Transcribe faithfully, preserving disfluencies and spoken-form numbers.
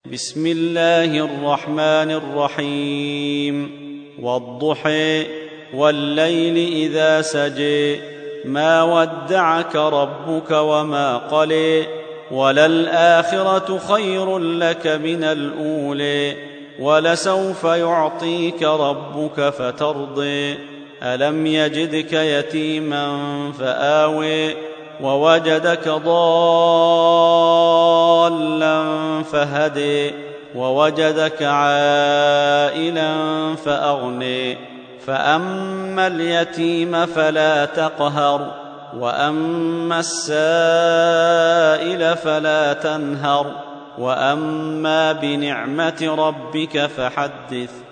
بسم الله الرحمن الرحيم والضحى والليل إذا سجى ما ودعك ربك وما قلى وللآخرة خير لك من الأولى ولسوف يعطيك ربك فترضى ألم يجدك يتيما فآوى ووجدك ضالا فهدى ووجدك عائلا فأغنى فأما اليتيم فلا تقهر وأما السائل فلا تنهر وأما بنعمة ربك فحدث